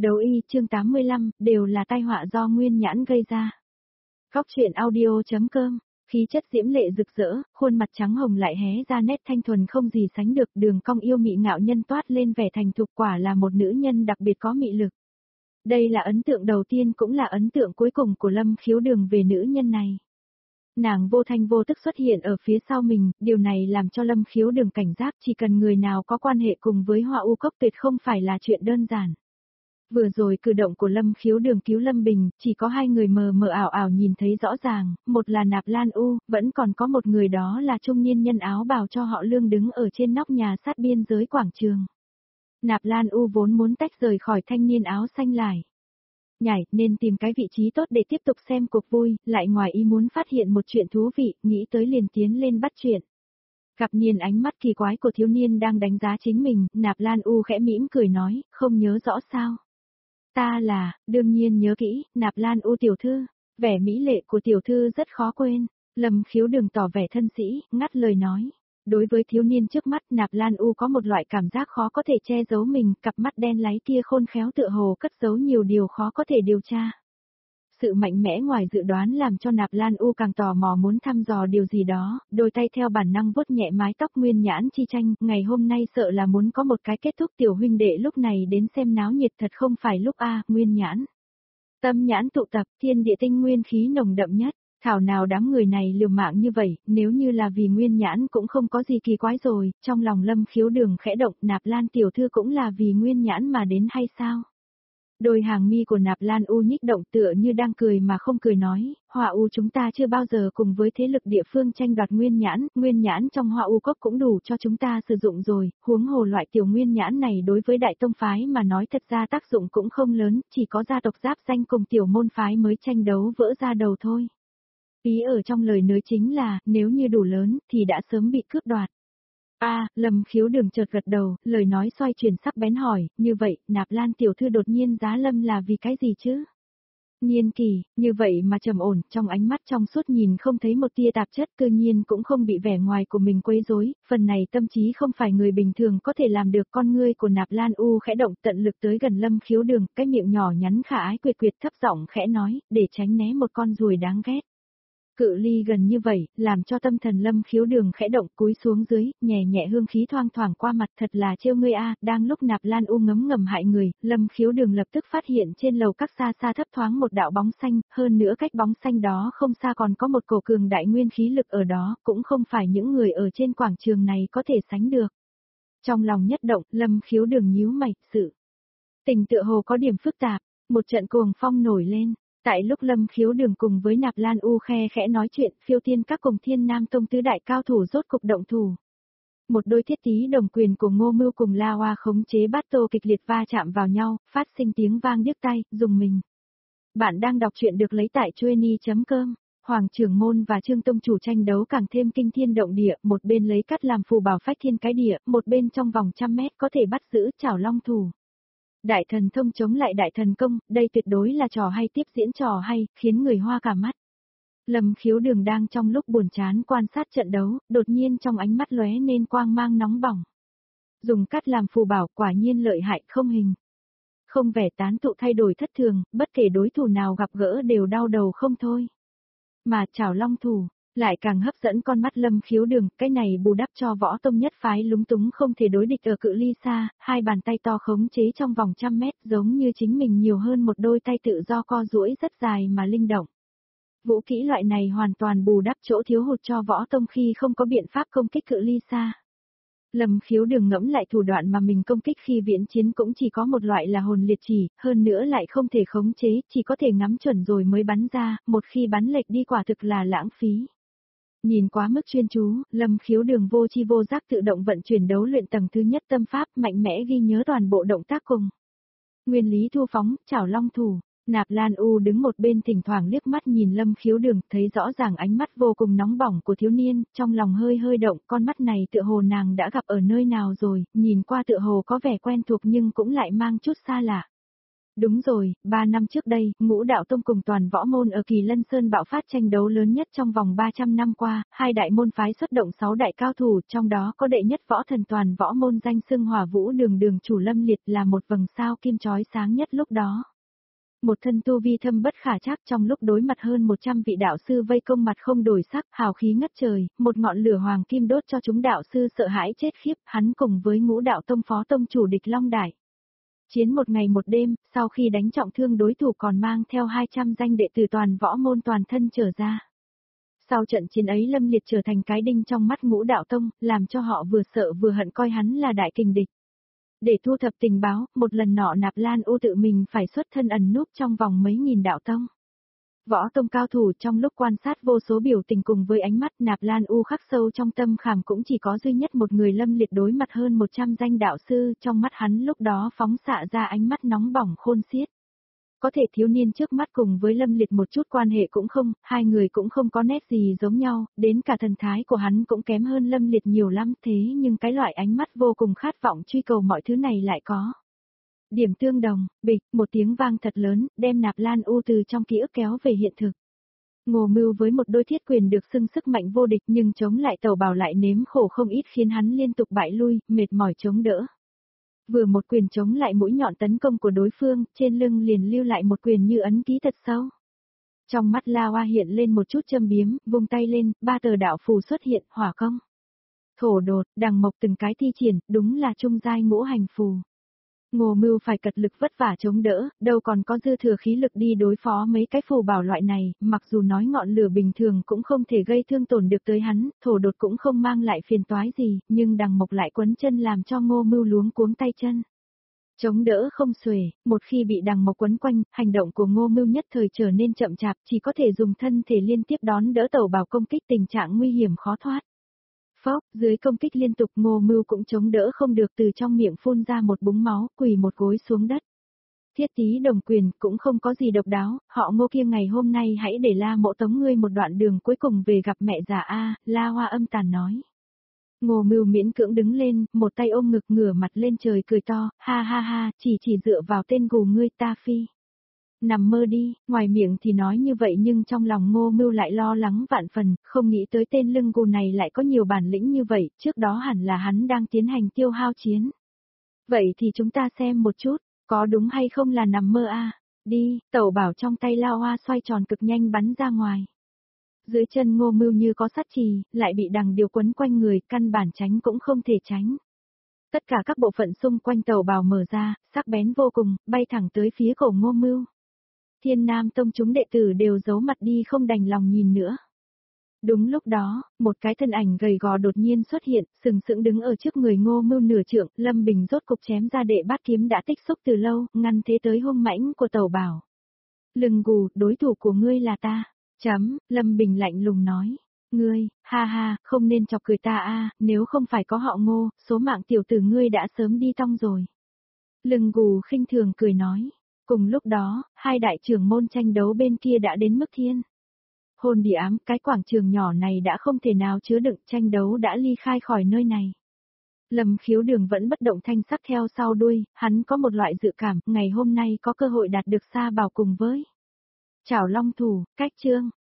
Đấu y chương 85, đều là tai họa do Nguyên Nhãn gây ra. Góc truyện audio.com, khí chất diễm lệ rực rỡ, khuôn mặt trắng hồng lại hé ra nét thanh thuần không gì sánh được, đường cong yêu mị ngạo nhân toát lên vẻ thành thục, quả là một nữ nhân đặc biệt có mị lực. Đây là ấn tượng đầu tiên cũng là ấn tượng cuối cùng của Lâm Khiếu Đường về nữ nhân này. Nàng vô thanh vô tức xuất hiện ở phía sau mình, điều này làm cho Lâm Khiếu Đường cảnh giác, chỉ cần người nào có quan hệ cùng với Hoa U Cốc tuyệt không phải là chuyện đơn giản. Vừa rồi cử động của Lâm Khiếu Đường cứu Lâm Bình, chỉ có hai người mờ mờ ảo ảo nhìn thấy rõ ràng, một là Nạp Lan U, vẫn còn có một người đó là trung niên nhân áo bào cho họ Lương đứng ở trên nóc nhà sát biên giới quảng trường. Nạp Lan U vốn muốn tách rời khỏi thanh niên áo xanh lại. Nhảy nên tìm cái vị trí tốt để tiếp tục xem cuộc vui, lại ngoài ý muốn phát hiện một chuyện thú vị, nghĩ tới liền tiến lên bắt chuyện. Gặp Niên ánh mắt kỳ quái của thiếu niên đang đánh giá chính mình, Nạp Lan U khẽ mỉm cười nói, không nhớ rõ sao. Ta là, đương nhiên nhớ kỹ, Nạp Lan U tiểu thư, vẻ mỹ lệ của tiểu thư rất khó quên. Lâm Khiếu Đường tỏ vẻ thân sĩ, ngắt lời nói. Đối với thiếu niên trước mắt, Nạp Lan U có một loại cảm giác khó có thể che giấu mình, cặp mắt đen láy kia khôn khéo tựa hồ cất giấu nhiều điều khó có thể điều tra. Sự mạnh mẽ ngoài dự đoán làm cho Nạp Lan U càng tò mò muốn thăm dò điều gì đó, đôi tay theo bản năng vuốt nhẹ mái tóc Nguyên Nhãn Chi Tranh, ngày hôm nay sợ là muốn có một cái kết thúc, tiểu huynh đệ lúc này đến xem náo nhiệt thật không phải lúc Nguyên Nhãn. Tâm nhãn tụ tập, thiên địa tinh nguyên khí nồng đậm nhất, thảo nào đám người này liều mạng như vậy, nếu như là vì Nguyên Nhãn cũng không có gì kỳ quái rồi, trong lòng Lâm Khiếu Đường khẽ động, Nạp Lan tiểu thư cũng là vì Nguyên Nhãn mà đến hay sao? Đôi hàng mi của Nạp Lan U nhích động tựa như đang cười mà không cười nói, Hoa U chúng ta chưa bao giờ cùng với thế lực địa phương tranh đoạt Nguyên Nhãn trong Hoa U Cốc cũng đủ cho chúng ta sử dụng rồi, huống hồ loại tiểu Nguyên Nhãn này đối với đại tông phái mà nói thật ra tác dụng cũng không lớn, chỉ có gia tộc giáp danh cùng tiểu môn phái mới tranh đấu vỡ ra đầu thôi. Ý ở trong lời nói chính là, nếu như đủ lớn, thì đã sớm bị cướp đoạt. Lâm Khiếu Đường chợt gật đầu, lời nói xoay chuyển sắc bén hỏi, như vậy, Nạp Lan tiểu thư đột nhiên giá Lâm là vì cái gì chứ? Nhiên kỳ, như vậy mà trầm ổn, trong ánh mắt trong suốt nhìn không thấy một tia tạp chất, cư nhiên cũng không bị vẻ ngoài của mình quấy rối, phần này tâm trí không phải người bình thường có thể làm được. Con ngươi của Nạp Lan U khẽ động, tận lực tới gần Lâm Khiếu Đường, cái miệng nhỏ nhắn khả ái quyệt quyệt thấp giọng khẽ nói, để tránh né một con ruồi đáng ghét. Cự ly gần như vậy, làm cho tâm thần Lâm Khiếu Đường khẽ động, cúi xuống dưới, nhẹ nhẹ hương khí thoang thoảng qua mặt, thật là trêu ngươi đang lúc Nạp Lan U ngấm ngầm hại người, Lâm Khiếu Đường lập tức phát hiện trên lầu các xa xa thấp thoáng một đạo bóng xanh, hơn nữa cách bóng xanh đó không xa còn có một cổ cường đại nguyên khí lực ở đó, cũng không phải những người ở trên quảng trường này có thể sánh được. Trong lòng nhất động, Lâm Khiếu Đường nhíu mày, sự tình tựa hồ có điểm phức tạp, một trận cuồng phong nổi lên. Tại lúc Lâm Khiếu Đường cùng với Nạp Lan U khe khẽ nói chuyện, Phiêu Thiên Các cùng Thiên Nam Tông tứ đại cao thủ rốt cục động thủ. Một đôi thiết tí đồng quyền của Ngô Mưu cùng La Hoa khống chế bát tô kịch liệt va chạm vào nhau, phát sinh tiếng vang điếc tai, rùng mình. Bạn đang đọc truyện được lấy tại Chueny.com. Hoàng Trưởng Môn và Trương Tông chủ tranh đấu càng thêm kinh thiên động địa, một bên lấy cắt làm phù bảo phách thiên cái địa, một bên trong vòng 100 mét có thể bắt giữ chảo long thủ. Đại thần thông chống lại đại thần công, đây tuyệt đối là trò hay, tiếp diễn trò hay, khiến người hoa cả mắt. Lâm Khiếu Đường đang trong lúc buồn chán quan sát trận đấu, đột nhiên trong ánh mắt lóe nên quang mang nóng bỏng. Dùng cắt làm phù bảo, quả nhiên lợi hại không hình. Không vẻ tán tụ thay đổi thất thường, bất kể đối thủ nào gặp gỡ đều đau đầu không thôi. Mà chảo long thủ lại càng hấp dẫn con mắt Lâm Khiếu Đường, cái này bù đắp cho Võ Tông nhất phái lúng túng không thể đối địch ở cự ly xa, hai bàn tay to khống chế trong vòng 100 mét giống như chính mình nhiều hơn một đôi tay tự do co duỗi rất dài mà linh động. Vũ kỹ loại này hoàn toàn bù đắp chỗ thiếu hụt cho Võ Tông khi không có biện pháp công kích cự ly xa. Lâm Khiếu Đường ngẫm lại thủ đoạn mà mình công kích khi viễn chiến cũng chỉ có một loại là hồn liệt chỉ, hơn nữa lại không thể khống chế, chỉ có thể ngắm chuẩn rồi mới bắn ra, một khi bắn lệch đi quả thực là lãng phí. Nhìn quá mức chuyên chú, Lâm Khiếu Đường vô chi vô giác tự động vận chuyển đấu luyện tầng thứ nhất tâm pháp, mạnh mẽ ghi nhớ toàn bộ động tác cùng. Nguyên lý thu phóng, chảo long thủ. Nạp Lan U đứng một bên thỉnh thoảng liếc mắt nhìn Lâm Khiếu Đường, thấy rõ ràng ánh mắt vô cùng nóng bỏng của thiếu niên, trong lòng hơi hơi động, con mắt này tựa hồ nàng đã gặp ở nơi nào rồi, nhìn qua tựa hồ có vẻ quen thuộc nhưng cũng lại mang chút xa lạ. Đúng rồi, 3 năm trước đây, Ngũ Đạo Tông cùng toàn võ môn ở Kỳ Lân Sơn bạo phát tranh đấu lớn nhất trong vòng 300 năm qua, hai đại môn phái xuất động 6 đại cao thủ, trong đó có đệ nhất võ thần toàn võ môn danh xưng Hỏa Vũ Đường Đường chủ Lâm Liệt là một vầng sao kim chói sáng nhất lúc đó. Một thân tu vi thâm bất khả trắc, trong lúc đối mặt hơn 100 vị đạo sư vây công mặt không đổi sắc, hào khí ngất trời, một ngọn lửa hoàng kim đốt cho chúng đạo sư sợ hãi chết khiếp, hắn cùng với Ngũ Đạo Tông phó tông chủ Địch Long Đại. Chiến một ngày một đêm, sau khi đánh trọng thương đối thủ còn mang theo 200 danh đệ tử toàn võ môn toàn thân trở ra. Sau trận chiến ấy Lâm Liệt trở thành cái đinh trong mắt Ngũ Đạo Tông, làm cho họ vừa sợ vừa hận coi hắn là đại kình địch. Để thu thập tình báo, một lần nọ Nạp Lan U tự mình phải xuất thân ẩn núp trong vòng mấy nghìn đạo tông. Võ tông cao thủ trong lúc quan sát vô số biểu tình cùng với ánh mắt Nạp Lan U khắc sâu trong tâm khảm cũng chỉ có duy nhất một người Lâm Liệt đối mặt hơn 100 danh đạo sư, trong mắt hắn lúc đó phóng xạ ra ánh mắt nóng bỏng khôn xiết. Có thể thiếu niên trước mắt cùng với Lâm Liệt một chút quan hệ cũng không, hai người cũng không có nét gì giống nhau, đến cả thần thái của hắn cũng kém hơn Lâm Liệt nhiều lắm, thế nhưng cái loại ánh mắt vô cùng khát vọng truy cầu mọi thứ này lại có. Điểm tương đồng, bịch, một tiếng vang thật lớn, đem Nạp Lan U từ trong ký ức kéo về hiện thực. Ngô Mưu với một đôi thiết quyền được xưng sức mạnh vô địch nhưng chống lại Tẩu Bảo lại nếm khổ không ít khiến hắn liên tục bại lui, mệt mỏi chống đỡ. Vừa một quyền chống lại mũi nhọn tấn công của đối phương, trên lưng liền lưu lại một quyền như ấn ký thật sâu. Trong mắt La Hoa hiện lên một chút châm biếm, vung tay lên, 3 tờ đạo phù xuất hiện, hỏa công, thổ đột, đằng mộc từng cái thi triển, đúng là trung giai ngũ hành phù. Ngô Mưu phải cật lực vất vả chống đỡ, đâu còn có dư thừa khí lực đi đối phó mấy cái phù bảo loại này, mặc dù nói ngọn lửa bình thường cũng không thể gây thương tổn được tới hắn, thổ đột cũng không mang lại phiền toái gì, nhưng đằng mộc lại quấn chân làm cho Ngô Mưu luống cuống tay chân. Chống đỡ không xuể, một khi bị đằng mộc quấn quanh, hành động của Ngô Mưu nhất thời trở nên chậm chạp, chỉ có thể dùng thân thể liên tiếp đón đỡ Tẩu Bảo công kích, tình trạng nguy hiểm khó thoát. Phốc, dưới công kích liên tục Ngô Mưu cũng chống đỡ không được, từ trong miệng phun ra một búng máu, quỳ một gối xuống đất. Thiết Tý đồng quyền cũng không có gì độc đáo, họ Ngô kia ngày hôm nay hãy để La Mộ tống ngươi một đoạn đường cuối cùng về gặp mẹ già a, La Hoa âm tàn nói. Ngô Mưu miễn cưỡng đứng lên, một tay ôm ngực ngửa mặt lên trời cười to, ha ha ha, chỉ dựa vào tên gù ngươi ta phi. Nằm mơ đi, ngoài miệng thì nói như vậy nhưng trong lòng Ngô Mưu lại lo lắng vạn phần, không nghĩ tới tên lưng gù này lại có nhiều bản lĩnh như vậy, trước đó hẳn là hắn đang tiến hành tiêu hao chiến. Vậy thì chúng ta xem một chút, có đúng hay không là nằm mơ a? Đi, Tẩu Bảo trong tay lao hoa xoay tròn cực nhanh bắn ra ngoài. Dưới chân Ngô Mưu như có sắt chì, lại bị đằng điều quấn quanh người, căn bản tránh cũng không thể tránh. Tất cả các bộ phận xung quanh Tẩu Bảo mở ra, sắc bén vô cùng, bay thẳng tới phía cổ Ngô Mưu. Thiên Nam Tông chúng đệ tử đều giấu mặt đi không đành lòng nhìn nữa. Đúng lúc đó, một cái thân ảnh gầy gò đột nhiên xuất hiện, sừng sững đứng ở trước người Ngô Mưu nửa trượng, Lâm Bình rốt cục chém ra đệ bát kiếm đã tích xúc từ lâu, ngăn thế tới hung mãnh của Tẩu Bảo. Lừng gù, đối thủ của ngươi là ta. Lâm Bình lạnh lùng nói. Ngươi, ha ha, không nên chọc cười ta a, nếu không phải có họ Ngô, số mạng tiểu tử ngươi đã sớm đi tong rồi. Lừng gù khinh thường cười nói. Cùng lúc đó, hai đại trưởng môn tranh đấu bên kia đã đến mức thiên. Hồn địa ám, cái quảng trường nhỏ này đã không thể nào chứa đựng, tranh đấu đã ly khai khỏi nơi này. Lâm Khiếu Đường vẫn bất động thanh sắc theo sau đuôi, hắn có một loại dự cảm, ngày hôm nay có cơ hội đạt được Sa Bảo cùng với Trảo Long Thủ, cách chương.